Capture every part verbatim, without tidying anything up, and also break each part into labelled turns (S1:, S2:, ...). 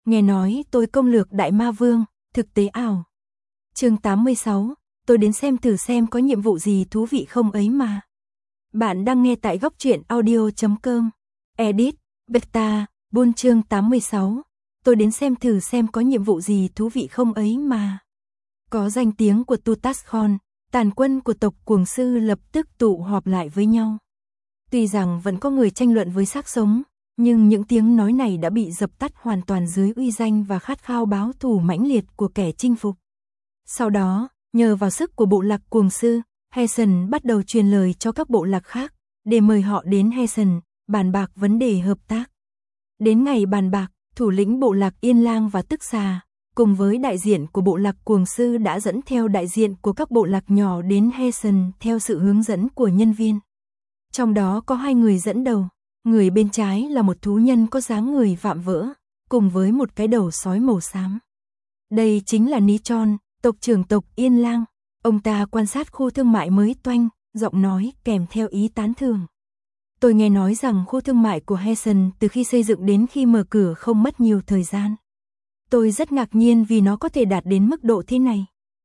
S1: nghe nói tôi công lược Đại Ma Vương, thực tế ảo. Chương tám mươi sáu, tôi đến xem thử xem có nhiệm vụ gì thú vị không ấy mà. Bạn đang nghe tại góc truyện audio chấm com. Edit, Beta, Bull chương tám mươi sáu. Tôi đến xem thử xem có nhiệm vụ gì thú vị không ấy mà. Có danh tiếng của Tutankhamun, tàn quân của tộc Cuồng Sư lập tức tụ họp lại với nhau. Tuy rằng vẫn có người tranh luận với xác sống, nhưng những tiếng nói này đã bị dập tắt hoàn toàn dưới uy danh và khát khao báo thù mãnh liệt của kẻ chinh phục. Sau đó, nhờ vào sức của bộ lạc Cuồng Sư, Hessen bắt đầu truyền lời cho các bộ lạc khác, để mời họ đến Hessen, bàn bạc vấn đề hợp tác. Đến ngày bàn bạc, thủ lĩnh bộ lạc Yên Lang và Tức Xà, cùng với đại diện của bộ lạc Cuồng Sư đã dẫn theo đại diện của các bộ lạc nhỏ đến Hessen theo sự hướng dẫn của nhân viên. Trong đó có hai người dẫn đầu, người bên trái là một thú nhân có dáng người vạm vỡ, cùng với một cái đầu sói màu xám. Đây chính là Nichon, tộc trưởng tộc Yên Lang. Ông ta quan sát khu thương mại mới toanh, giọng nói kèm theo ý tán thưởng. Tôi nghe nói rằng khu thương mại của Hessen từ khi xây dựng đến khi mở cửa không mất nhiều thời gian. Tôi rất ngạc nhiên vì nó có thể đạt đến mức độ thế này.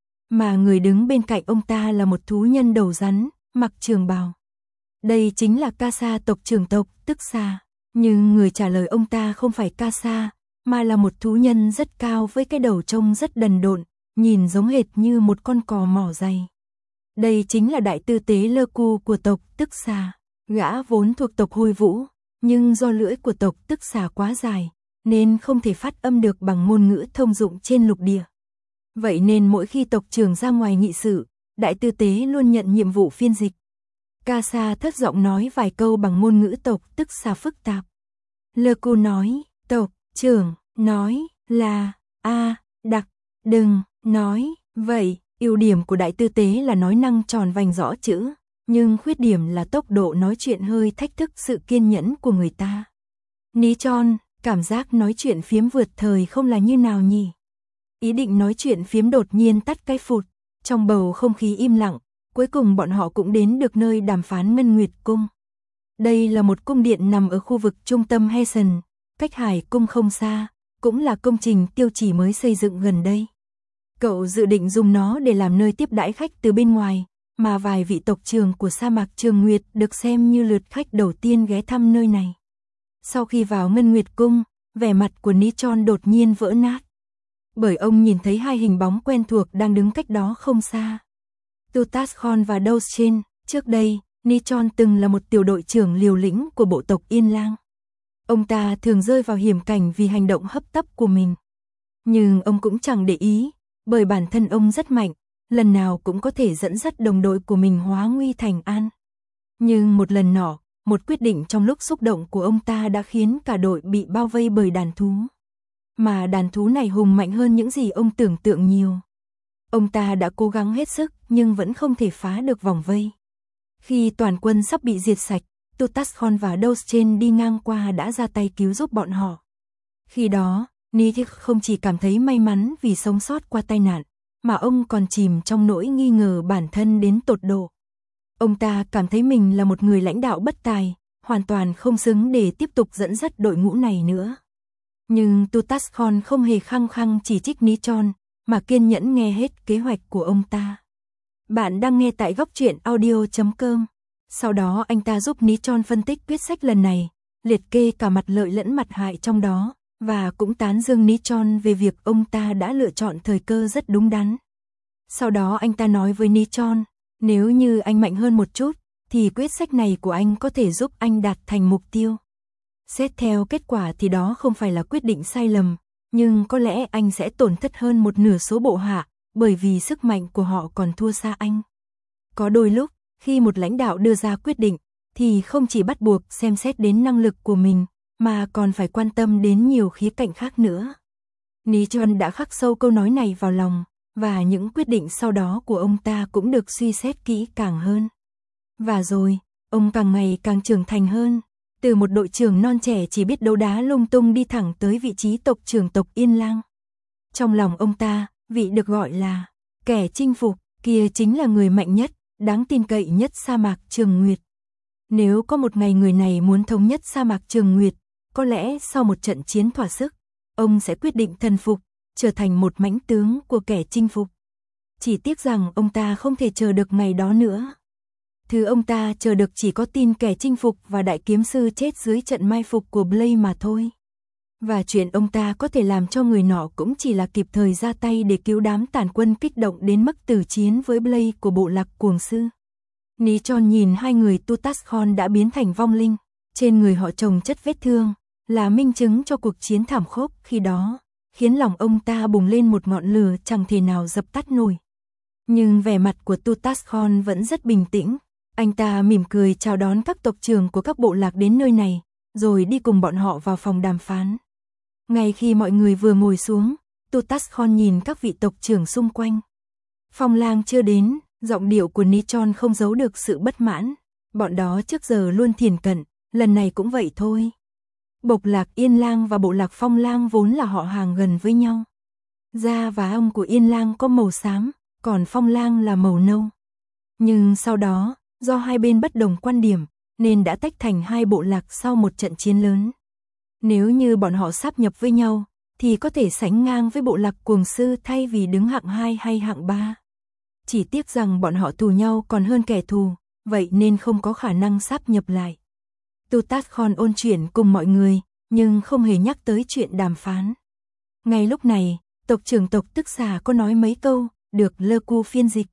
S1: Mà người đứng bên cạnh ông ta là một thú nhân đầu rắn, mặc trường bào. Đây chính là Kasa tộc trưởng tộc, Tức Xà. Nhưng người trả lời ông ta không phải Kasa, mà là một thú nhân rất cao với cái đầu trông rất đần độn, nhìn giống hệt như một con cò mỏ dày. Đây chính là đại tư tế Lơ Cu của tộc Tức Xà. Gã vốn thuộc tộc Hôi Vũ, nhưng do lưỡi của tộc Tức Xà quá dài, nên không thể phát âm được bằng ngôn ngữ thông dụng trên lục địa. Vậy nên mỗi khi tộc trưởng ra ngoài nghị sự, đại tư tế luôn nhận nhiệm vụ phiên dịch. Kasa thất giọng nói vài câu bằng ngôn ngữ tộc Tức Xà phức tạp. Lơ Cu nói, tộc trưởng nói là a đặc, đừng nói vậy. Ưu điểm của đại tư tế là nói năng tròn vành rõ chữ, nhưng khuyết điểm là tốc độ nói chuyện hơi thách thức sự kiên nhẫn của người ta. Nichon, cảm giác nói chuyện phiếm vượt thời không là như nào nhỉ? Ý định nói chuyện phiếm đột nhiên tắt cái phụt, trong bầu không khí im lặng, cuối cùng bọn họ cũng đến được nơi đàm phán Ngân Nguyệt Cung. Đây là một cung điện nằm ở khu vực trung tâm Hessen, cách Hải Cung không xa, cũng là công trình tiêu chỉ mới xây dựng gần đây. Cậu dự định dùng nó để làm nơi tiếp đãi khách từ bên ngoài, mà vài vị tộc trưởng của sa mạc Trường Nguyệt được xem như lượt khách đầu tiên ghé thăm nơi này. Sau khi vào Ngân Nguyệt Cung, vẻ mặt của Nichon đột nhiên vỡ nát. Bởi ông nhìn thấy hai hình bóng quen thuộc đang đứng cách đó không xa. Tutankhamun và Dogen. Trước đây, Nichon từng là một tiểu đội trưởng liều lĩnh của bộ tộc Yên Lang. Ông ta thường rơi vào hiểm cảnh vì hành động hấp tấp của mình. Nhưng ông cũng chẳng để ý, bởi bản thân ông rất mạnh, lần nào cũng có thể dẫn dắt đồng đội của mình hóa nguy thành an. Nhưng một lần nọ, một quyết định trong lúc xúc động của ông ta đã khiến cả đội bị bao vây bởi đàn thú. Mà đàn thú này hùng mạnh hơn những gì ông tưởng tượng nhiều. Ông ta đã cố gắng hết sức nhưng vẫn không thể phá được vòng vây. Khi toàn quân sắp bị diệt sạch, Tutankhamun và Dogen đi ngang qua đã ra tay cứu giúp bọn họ. Khi đó, Nichon không chỉ cảm thấy may mắn vì sống sót qua tai nạn, mà ông còn chìm trong nỗi nghi ngờ bản thân đến tột độ. Ông ta cảm thấy mình là một người lãnh đạo bất tài, hoàn toàn không xứng để tiếp tục dẫn dắt đội ngũ này nữa. Nhưng Tutankhamun không hề khăng khăng chỉ trích Nichon, mà kiên nhẫn nghe hết kế hoạch của ông ta. Bạn đang nghe tại góc truyện audio chấm com. Sau đó anh ta giúp Nichon phân tích quyết sách lần này, liệt kê cả mặt lợi lẫn mặt hại trong đó, và cũng tán dương Nichon về việc ông ta đã lựa chọn thời cơ rất đúng đắn. Sau đó anh ta nói với Nichon, nếu như anh mạnh hơn một chút, thì quyết sách này của anh có thể giúp anh đạt thành mục tiêu. Xét theo kết quả thì đó không phải là quyết định sai lầm, nhưng có lẽ anh sẽ tổn thất hơn một nửa số bộ hạ, bởi vì sức mạnh của họ còn thua xa anh. Có đôi lúc, khi một lãnh đạo đưa ra quyết định, thì không chỉ bắt buộc xem xét đến năng lực của mình, mà còn phải quan tâm đến nhiều khía cạnh khác nữa. Nichon đã khắc sâu câu nói này vào lòng, và những quyết định sau đó của ông ta cũng được suy xét kỹ càng hơn. Và rồi, ông càng ngày càng trưởng thành hơn, từ một đội trưởng non trẻ chỉ biết đấu đá lung tung đi thẳng tới vị trí tộc trưởng tộc Yên Lang. Trong lòng ông ta, vị được gọi là kẻ chinh phục kia chính là người mạnh nhất, đáng tin cậy nhất sa mạc Trường Nguyệt. Nếu có một ngày người này muốn thống nhất sa mạc Trường Nguyệt, có lẽ sau một trận chiến thỏa sức, ông sẽ quyết định thần phục, trở thành một mãnh tướng của kẻ chinh phục. Chỉ tiếc rằng ông ta không thể chờ được ngày đó nữa. Thứ ông ta chờ được chỉ có tin kẻ chinh phục và đại kiếm sư chết dưới trận mai phục của Blade mà thôi. Và chuyện ông ta có thể làm cho người nọ cũng chỉ là kịp thời ra tay để cứu đám tàn quân kích động đến mức tử chiến với Blade của bộ lạc cuồng sư. Nichon nhìn hai người Tutankhamun đã biến thành vong linh, trên người họ chồng chất vết thương, là minh chứng cho cuộc chiến thảm khốc khi đó, khiến lòng ông ta bùng lên một ngọn lửa chẳng thể nào dập tắt nổi. Nhưng vẻ mặt của Tutankhamun vẫn rất bình tĩnh, anh ta mỉm cười chào đón các tộc trưởng của các bộ lạc đến nơi này, rồi đi cùng bọn họ vào phòng đàm phán. Ngay khi mọi người vừa ngồi xuống, Tutankhamun nhìn các vị tộc trưởng xung quanh. Phong Lang chưa đến, giọng điệu của Nichon không giấu được sự bất mãn, bọn đó trước giờ luôn thiển cận, lần này cũng vậy thôi. Bộ lạc Yên Lang và bộ lạc Phong Lang vốn là họ hàng gần với nhau. Da và ong của Yên Lang có màu xám, còn Phong Lang là màu nâu. Nhưng sau đó, do hai bên bất đồng quan điểm, nên đã tách thành hai bộ lạc sau một trận chiến lớn. Nếu như bọn họ sáp nhập với nhau, thì có thể sánh ngang với bộ lạc cuồng sư thay vì đứng hạng hai hay hạng ba. Chỉ tiếc rằng bọn họ thù nhau còn hơn kẻ thù, vậy nên không có khả năng sáp nhập lại. Tutankhamun ôn chuyện cùng mọi người, nhưng không hề nhắc tới chuyện đàm phán. Ngay lúc này, tộc trưởng tộc Tức Xà có nói mấy câu, được Lơ Cu phiên dịch.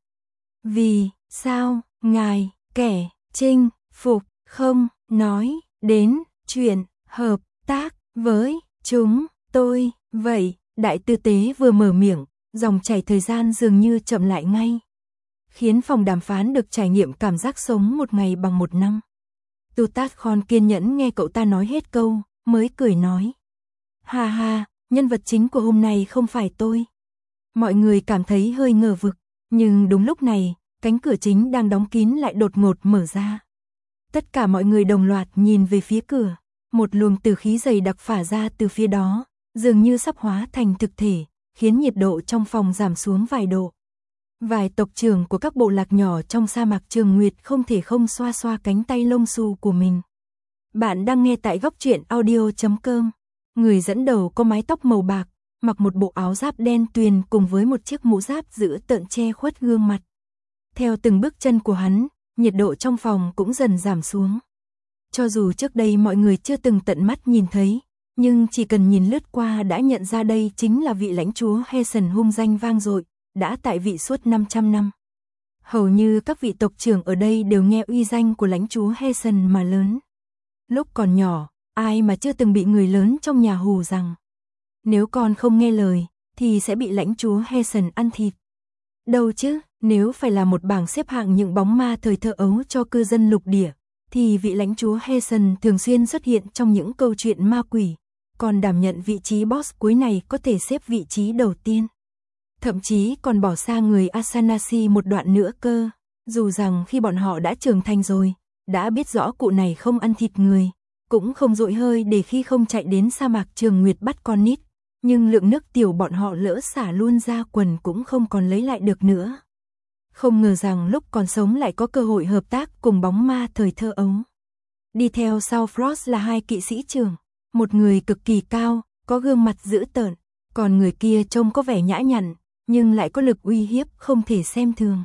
S1: Vì sao ngài, kẻ chinh phục, không nói đến chuyện hợp tác với chúng tôi? Vậy, đại tư tế vừa mở miệng, dòng chảy thời gian dường như chậm lại ngay, khiến phòng đàm phán được trải nghiệm cảm giác sống một ngày bằng một năm. Tutankhamun kiên nhẫn nghe cậu ta nói hết câu, mới cười nói. Ha ha, nhân vật chính của hôm nay không phải tôi. Mọi người cảm thấy hơi ngờ vực, nhưng đúng lúc này, cánh cửa chính đang đóng kín lại đột ngột mở ra. Tất cả mọi người đồng loạt nhìn về phía cửa, một luồng tử khí dày đặc phả ra từ phía đó, dường như sắp hóa thành thực thể, khiến nhiệt độ trong phòng giảm xuống vài độ. Vài tộc trưởng của các bộ lạc nhỏ trong sa mạc Trường Nguyệt không thể không xoa xoa cánh tay lông xù của mình. Bạn đang nghe tại góc truyện audio chấm com. Người dẫn đầu có mái tóc màu bạc, mặc một bộ áo giáp đen tuyền cùng với một chiếc mũ giáp giữ tợn che khuất gương mặt. Theo từng bước chân của hắn, nhiệt độ trong phòng cũng dần giảm xuống. Cho dù trước đây mọi người chưa từng tận mắt nhìn thấy, nhưng chỉ cần nhìn lướt qua đã nhận ra đây chính là vị lãnh chúa Heason hung danh vang dội, đã tại vị suốt năm trăm năm. Hầu như các vị tộc trưởng ở đây đều nghe uy danh của lãnh chúa Heason mà lớn. Lúc còn nhỏ, ai mà chưa từng bị người lớn trong nhà hù rằng nếu con không nghe lời, thì sẽ bị lãnh chúa Heason ăn thịt. Đâu chứ, nếu phải là một bảng xếp hạng những bóng ma thời thơ ấu cho cư dân lục địa, thì vị lãnh chúa Heason thường xuyên xuất hiện trong những câu chuyện ma quỷ, còn đảm nhận vị trí boss cuối này có thể xếp vị trí đầu tiên. Thậm chí còn bỏ xa người Asanasi một đoạn nữa cơ, dù rằng khi bọn họ đã trưởng thành rồi, đã biết rõ cụ này không ăn thịt người, cũng không dội hơi để khi không chạy đến sa mạc Trường Nguyệt bắt con nít, nhưng lượng nước tiểu bọn họ lỡ xả luôn ra quần cũng không còn lấy lại được nữa. Không ngờ rằng lúc còn sống lại có cơ hội hợp tác cùng bóng ma thời thơ ấu. Đi theo sau Frost là hai kỵ sĩ trưởng, một người cực kỳ cao, có gương mặt dữ tợn, còn người kia trông có vẻ nhã nhặn, nhưng lại có lực uy hiếp không thể xem thường.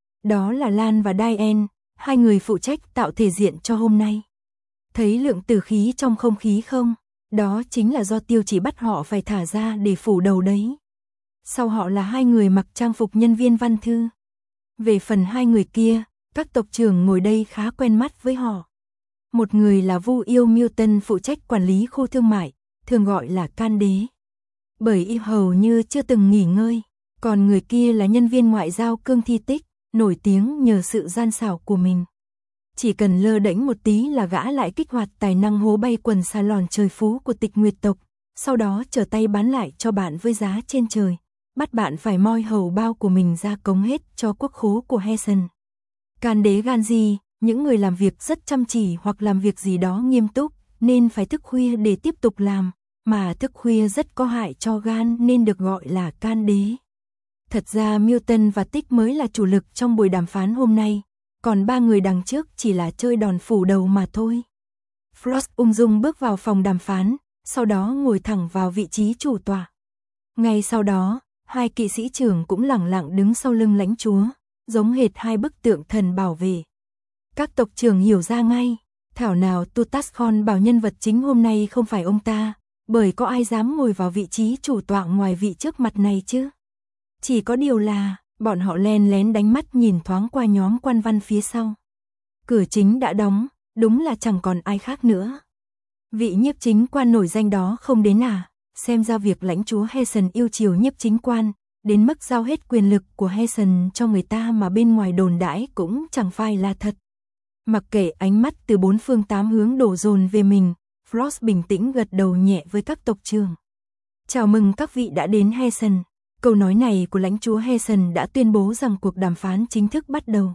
S1: Đó là Lan và Diane, hai người phụ trách tạo thể diện cho hôm nay. Thấy lượng tử khí trong không khí không? Đó chính là do tiêu chỉ bắt họ phải thả ra để phủ đầu đấy. Sau họ là hai người mặc trang phục nhân viên văn thư. Về phần hai người kia, các tộc trưởng ngồi đây khá quen mắt với họ. Một người là Vu Yêu Milton phụ trách quản lý khu thương mại, thường gọi là Can Đế. Bởi y hầu như chưa từng nghỉ ngơi. Còn người kia là nhân viên ngoại giao Cương Thi Tích, nổi tiếng nhờ sự gian xảo của mình. Chỉ cần lơ đễnh một tí là gã lại kích hoạt tài năng hố bay quần xà lòn trời phú của Tịch Nguyệt tộc, sau đó trở tay bán lại cho bạn với giá trên trời, bắt bạn phải moi hầu bao của mình ra cống hết cho quốc khố của Heason. Can Đế gan gì, những người làm việc rất chăm chỉ hoặc làm việc gì đó nghiêm túc, nên phải thức khuya để tiếp tục làm, mà thức khuya rất có hại cho gan nên được gọi là Can Đế. Thật ra Milton và Tích mới là chủ lực trong buổi đàm phán hôm nay, còn ba người đằng trước chỉ là chơi đòn phủ đầu mà thôi. Frost ung dung bước vào phòng đàm phán, sau đó ngồi thẳng vào vị trí chủ tọa. Ngay sau đó, hai kỵ sĩ trưởng cũng lẳng lặng đứng sau lưng lãnh chúa, giống hệt hai bức tượng thần bảo vệ. Các tộc trưởng hiểu ra ngay, thảo nào Tutankhamun bảo nhân vật chính hôm nay không phải ông ta, bởi có ai dám ngồi vào vị trí chủ tọa ngoài vị trước mặt này chứ? Chỉ có điều là, bọn họ len lén đánh mắt nhìn thoáng qua nhóm quan văn phía sau. Cửa chính đã đóng, đúng là chẳng còn ai khác nữa. Vị nhiếp chính quan nổi danh đó không đến à? Xem ra việc lãnh chúa Hessen yêu chiều nhiếp chính quan, đến mức giao hết quyền lực của Hessen cho người ta mà bên ngoài đồn đãi cũng chẳng phải là thật. Mặc kệ ánh mắt từ bốn phương tám hướng đổ dồn về mình, Frost bình tĩnh gật đầu nhẹ với các tộc trưởng. Chào mừng các vị đã đến Hessen. Câu nói này của lãnh chúa Hessen đã tuyên bố rằng cuộc đàm phán chính thức bắt đầu.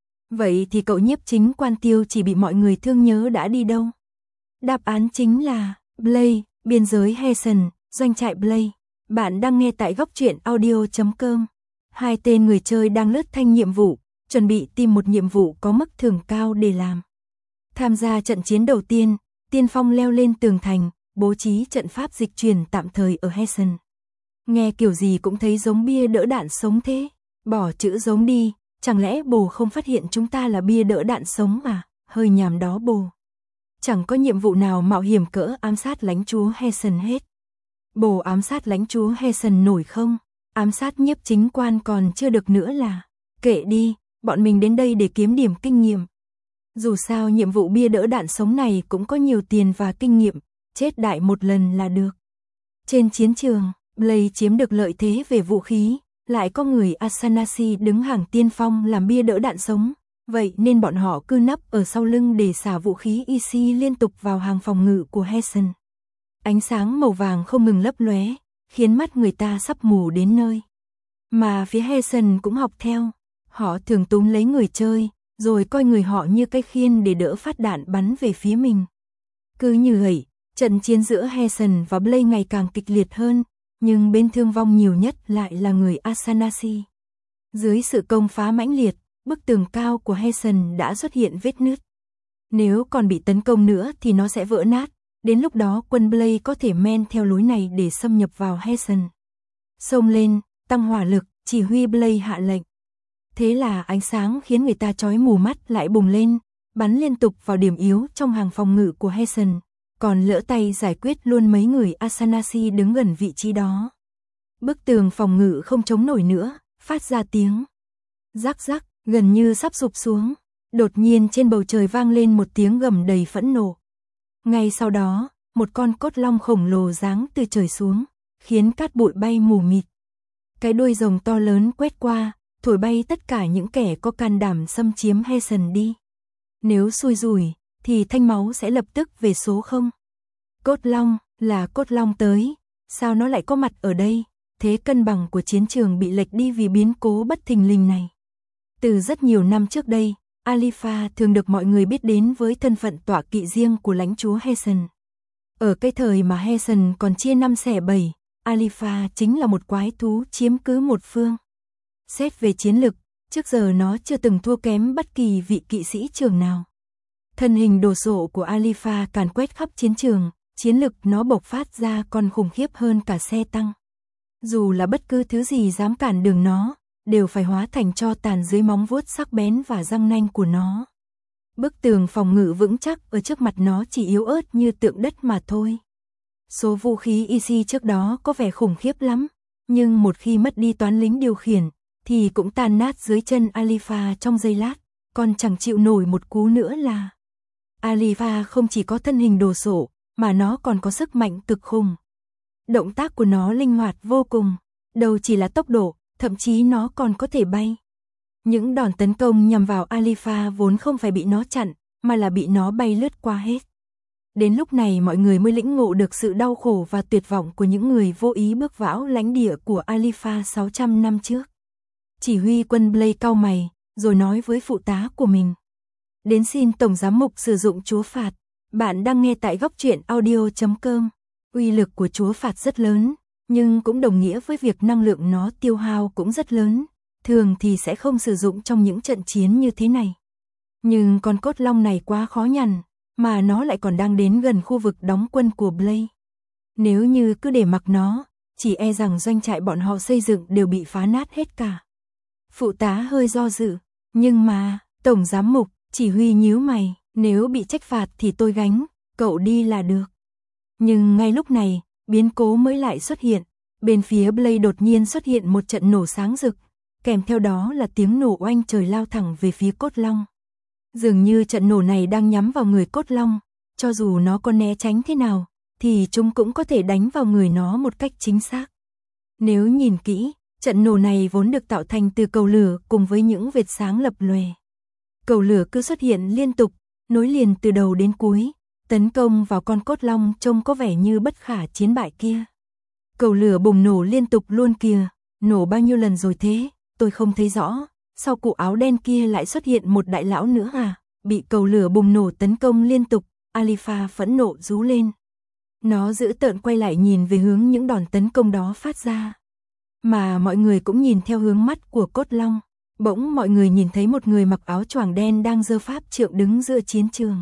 S1: Vậy thì cậu nhiếp chính quan Tiêu chỉ bị mọi người thương nhớ đã đi đâu? Đáp án chính là Blaze, biên giới Hessen, doanh trại Blaze. Bạn đang nghe tại góc truyện audio chấm com. Hai tên người chơi đang lướt thanh nhiệm vụ, chuẩn bị tìm một nhiệm vụ có mức thưởng cao để làm. Tham gia trận chiến đầu tiên, tiên phong leo lên tường thành, bố trí trận pháp dịch chuyển tạm thời ở Hessen. Nghe kiểu gì cũng thấy giống bia đỡ đạn sống thế. Bỏ chữ giống đi, chẳng lẽ bồ không phát hiện chúng ta là bia đỡ đạn sống à? Hơi nhàm đó bồ. Chẳng có nhiệm vụ nào mạo hiểm cỡ ám sát lãnh chúa Hessen hết. Bồ ám sát lãnh chúa Hessen nổi không? Ám sát nhiếp chính quan còn chưa được nữa là. Kệ đi, bọn mình đến đây để kiếm điểm kinh nghiệm. Dù sao nhiệm vụ bia đỡ đạn sống này cũng có nhiều tiền và kinh nghiệm, chết đại một lần là được. Trên chiến trường, Blaze chiếm được lợi thế về vũ khí, lại có người Asanasi đứng hàng tiên phong làm bia đỡ đạn sống, vậy nên bọn họ cứ nấp ở sau lưng để xả vũ khí i xê liên tục vào hàng phòng ngự của Hessen. Ánh sáng màu vàng không ngừng lấp lóe, khiến mắt người ta sắp mù đến nơi. Mà phía Hessen cũng học theo, họ thường túm lấy người chơi, rồi coi người họ như cái khiên để đỡ phát đạn bắn về phía mình. Cứ như vậy, trận chiến giữa Hessen và Blaze ngày càng kịch liệt hơn, nhưng bên thương vong nhiều nhất lại là người Asanasi. Dưới sự công phá mãnh liệt, bức tường cao của Hessen đã xuất hiện vết nứt. Nếu còn bị tấn công nữa thì nó sẽ vỡ nát, đến lúc đó quân Blaze có thể men theo lối này để xâm nhập vào Hessen. Xông lên, tăng hỏa lực, chỉ huy Blaze hạ lệnh. Thế là ánh sáng khiến người ta chói mù mắt lại bùng lên, bắn liên tục vào điểm yếu trong hàng phòng ngự của Hessen, còn lỡ tay giải quyết luôn mấy người Asanasi đứng gần vị trí đó. Bức tường phòng ngự không chống nổi nữa, phát ra tiếng rắc rắc, gần như sắp sụp xuống. Đột nhiên trên bầu trời vang lên một tiếng gầm đầy phẫn nộ. Ngay sau đó, một con cốt long khổng lồ giáng từ trời xuống, khiến cát bụi bay mù mịt. Cái đuôi rồng to lớn quét qua, thổi bay tất cả những kẻ có can đảm xâm chiếm Hessen đi. Nếu xui rủi, thì thanh máu sẽ lập tức về số không. Cốt long, là cốt long tới, sao nó lại có mặt ở đây? Thế cân bằng của chiến trường bị lệch đi vì biến cố bất thình lình này. Từ rất nhiều năm trước đây, Alifa thường được mọi người biết đến với thân phận tọa kỵ riêng của lãnh chúa Hessen. Ở cái thời mà Hessen còn chia năm xẻ bảy, Alifa chính là một quái thú chiếm cứ một phương. Xét về chiến lực, trước giờ nó chưa từng thua kém bất kỳ vị kỵ sĩ trưởng nào. Thân hình đồ sộ của Alifa càn quét khắp chiến trường, chiến lực nó bộc phát ra còn khủng khiếp hơn cả xe tăng. Dù là bất cứ thứ gì dám cản đường nó, đều phải hóa thành tro tàn dưới móng vuốt sắc bén và răng nanh của nó. Bức tường phòng ngự vững chắc ở trước mặt nó chỉ yếu ớt như tượng đất mà thôi. Số vũ khí i xê trước đó có vẻ khủng khiếp lắm, nhưng một khi mất đi toán lính điều khiển, thì cũng tan nát dưới chân Alifa trong giây lát, còn chẳng chịu nổi một cú nữa là. Alifa không chỉ có thân hình đồ sộ, mà nó còn có sức mạnh cực khủng. Động tác của nó linh hoạt vô cùng, đâu chỉ là tốc độ, thậm chí nó còn có thể bay. Những đòn tấn công nhằm vào Alifa vốn không phải bị nó chặn, mà là bị nó bay lướt qua hết. Đến lúc này mọi người mới lĩnh ngộ được sự đau khổ và tuyệt vọng của những người vô ý bước vào lãnh địa của Alifa sáu trăm năm trước. Chỉ huy quân Blaze cau mày, rồi nói với phụ tá của mình. Đến xin Tổng Giám mục sử dụng chúa phạt. Bạn đang nghe tại góc truyện audio chấm com. Uy lực của chúa phạt rất lớn, nhưng cũng đồng nghĩa với việc năng lượng nó tiêu hao cũng rất lớn. Thường thì sẽ không sử dụng trong những trận chiến như thế này. Nhưng con cốt long này quá khó nhằn, mà nó lại còn đang đến gần khu vực đóng quân của Blaze. Nếu như cứ để mặc nó, chỉ e rằng doanh trại bọn họ xây dựng đều bị phá nát hết cả. Phụ tá hơi do dự, nhưng mà, tổng giám mục, chỉ huy nhíu mày, nếu bị trách phạt thì tôi gánh, cậu đi là được. Nhưng ngay lúc này, biến cố mới lại xuất hiện, bên phía Blade đột nhiên xuất hiện một trận nổ sáng rực, kèm theo đó là tiếng nổ oanh trời lao thẳng về phía cốt long. Dường như trận nổ này đang nhắm vào người cốt long, cho dù nó có né tránh thế nào, thì chúng cũng có thể đánh vào người nó một cách chính xác. Nếu nhìn kỹ, trận nổ này vốn được tạo thành từ cầu lửa cùng với những vệt sáng lập lòe. Cầu lửa cứ xuất hiện liên tục, nối liền từ đầu đến cuối, tấn công vào con cốt long trông có vẻ như bất khả chiến bại kia. Cầu lửa bùng nổ liên tục luôn kìa, nổ bao nhiêu lần rồi thế, tôi không thấy rõ, sau cụ áo đen kia lại xuất hiện một đại lão nữa à, bị cầu lửa bùng nổ tấn công liên tục, Alifa phẫn nộ rú lên. Nó dữ tợn quay lại nhìn về hướng những đòn tấn công đó phát ra. Mà mọi người cũng nhìn theo hướng mắt của cốt long, bỗng mọi người nhìn thấy một người mặc áo choàng đen đang giơ pháp trượng đứng giữa chiến trường.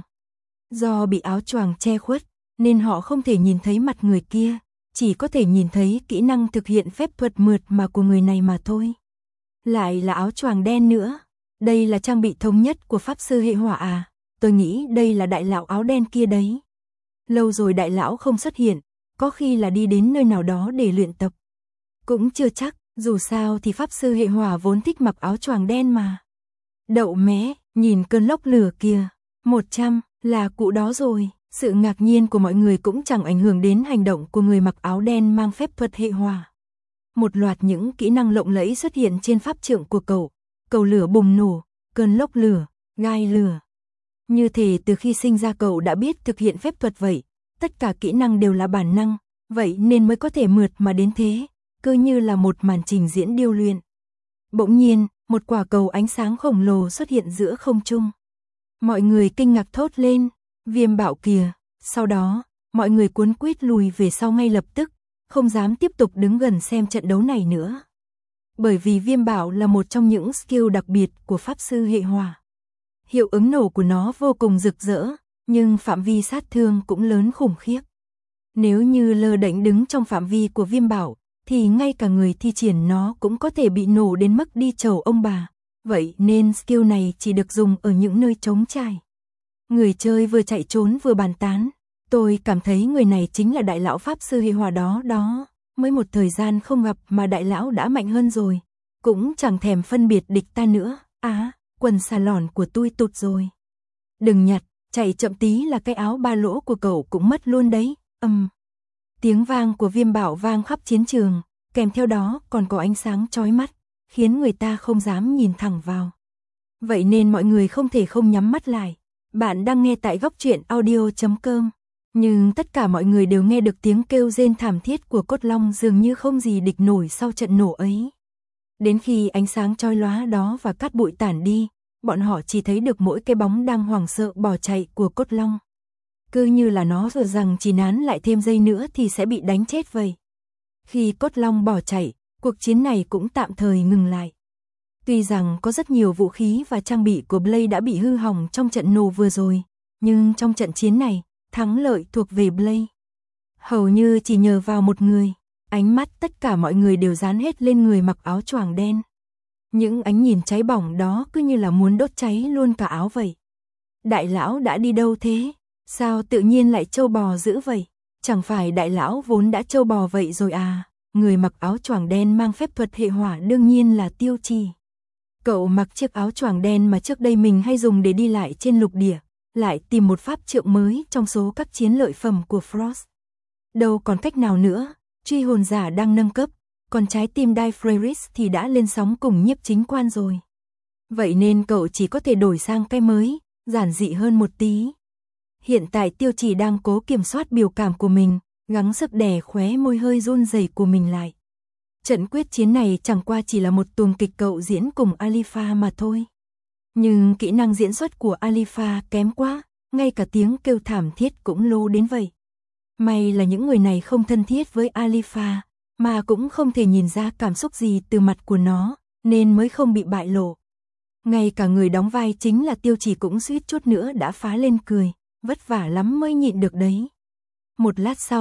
S1: Do bị áo choàng che khuất, nên họ không thể nhìn thấy mặt người kia, chỉ có thể nhìn thấy kỹ năng thực hiện phép thuật mượt mà của người này mà thôi. Lại là áo choàng đen nữa, đây là trang bị thống nhất của pháp sư hệ hỏa à, tôi nghĩ đây là đại lão áo đen kia đấy. Lâu rồi đại lão không xuất hiện, có khi là đi đến nơi nào đó để luyện tập. Cũng chưa chắc, dù sao thì pháp sư hệ hỏa vốn thích mặc áo choàng đen mà. Đậu mé, nhìn cơn lốc lửa kia, một trăm, là cụ đó rồi. Sự ngạc nhiên của mọi người cũng chẳng ảnh hưởng đến hành động của người mặc áo đen mang phép thuật hệ hỏa. Một loạt những kỹ năng lộng lẫy xuất hiện trên pháp trượng của cậu, cầu lửa bùng nổ, cơn lốc lửa, gai lửa. Như thể từ khi sinh ra cậu đã biết thực hiện phép thuật vậy, tất cả kỹ năng đều là bản năng, vậy nên mới có thể mượt mà đến thế, cứ như là một màn trình diễn điêu luyện. Bỗng nhiên, một quả cầu ánh sáng khổng lồ xuất hiện giữa không trung. Mọi người kinh ngạc thốt lên, Viêm Bạo kìa, sau đó, mọi người cuốn quýt lùi về sau ngay lập tức, không dám tiếp tục đứng gần xem trận đấu này nữa. Bởi vì Viêm Bạo là một trong những skill đặc biệt của pháp sư hệ hỏa. Hiệu ứng nổ của nó vô cùng rực rỡ, nhưng phạm vi sát thương cũng lớn khủng khiếp. Nếu như lơ đễnh đứng trong phạm vi của Viêm Bạo, thì ngay cả người thi triển nó cũng có thể bị nổ đến mức đi chầu ông bà. Vậy nên skill này chỉ được dùng ở những nơi trống trải. Người chơi vừa chạy trốn vừa bàn tán. Tôi cảm thấy người này chính là đại lão pháp sư hệ hỏa đó đó. Mới một thời gian không gặp mà đại lão đã mạnh hơn rồi. Cũng chẳng thèm phân biệt địch ta nữa. Á, quần xà lòn của tôi tụt rồi. Đừng nhặt, chạy chậm tí là cái áo ba lỗ của cậu cũng mất luôn đấy. Âm. Um. Tiếng vang của Viêm Bạo vang khắp chiến trường, kèm theo đó còn có ánh sáng chói mắt, khiến người ta không dám nhìn thẳng vào. Vậy nên mọi người không thể không nhắm mắt lại. Bạn đang nghe tại góc truyện audio chấm com. Nhưng tất cả mọi người đều nghe được tiếng kêu rên thảm thiết của cốt long dường như không gì địch nổi sau trận nổ ấy. Đến khi ánh sáng chói lóa đó và cát bụi tản đi, bọn họ chỉ thấy được mỗi cái bóng đang hoảng sợ bỏ chạy của cốt long. Cứ như là nó sợ rằng chỉ nán lại thêm giây nữa thì sẽ bị đánh chết vậy. Khi cốt long bỏ chạy, cuộc chiến này cũng tạm thời ngừng lại. Tuy rằng có rất nhiều vũ khí và trang bị của Blade đã bị hư hỏng trong trận nổ vừa rồi, nhưng trong trận chiến này, thắng lợi thuộc về Blade. Hầu như chỉ nhờ vào một người, ánh mắt tất cả mọi người đều dán hết lên người mặc áo choàng đen. Những ánh nhìn cháy bỏng đó cứ như là muốn đốt cháy luôn cả áo vậy. Đại lão đã đi đâu thế? Sao tự nhiên lại trâu bò dữ vậy? Chẳng phải đại lão vốn đã trâu bò vậy rồi à? Người mặc áo choàng đen mang phép thuật hệ hỏa đương nhiên là Tiêu Trì. Cậu mặc chiếc áo choàng đen mà trước đây mình hay dùng để đi lại trên lục địa, lại tìm một pháp trượng mới trong số các chiến lợi phẩm của Frost. Đâu còn cách nào nữa, truy hồn giả đang nâng cấp, còn trái tim Daenerys thì đã lên sóng cùng nhiếp chính quan rồi. Vậy nên cậu chỉ có thể đổi sang cái mới, giản dị hơn một tí. Hiện tại Tiêu Trì đang cố kiểm soát biểu cảm của mình, gắng sức đè khóe môi hơi run rẩy của mình lại. Trận quyết chiến này chẳng qua chỉ là một tuồng kịch cậu diễn cùng Alifa mà thôi. Nhưng kỹ năng diễn xuất của Alifa kém quá, ngay cả tiếng kêu thảm thiết cũng lố đến vậy. May là những người này không thân thiết với Alifa, mà cũng không thể nhìn ra cảm xúc gì từ mặt của nó, nên mới không bị bại lộ. Ngay cả người đóng vai chính là Tiêu Trì cũng suýt chút nữa đã phá lên cười, vất vả lắm mới nhịn được đấy. Một lát sau,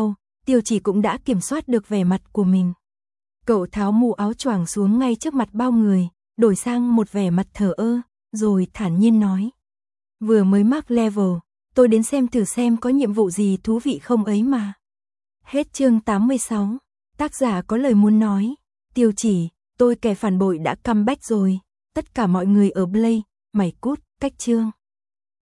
S1: Tiêu Chỉ cũng đã kiểm soát được vẻ mặt của mình. Cậu tháo mũ áo choàng xuống ngay trước mặt bao người, đổi sang một vẻ mặt thờ ơ, rồi thản nhiên nói. Vừa mới mark level, tôi đến xem thử xem có nhiệm vụ gì thú vị không ấy mà. Hết chương tám mươi sáu, tác giả có lời muốn nói. Tiêu Chỉ, tôi kẻ phản bội đã comeback rồi, tất cả mọi người ở Play, mày cút, cách chương.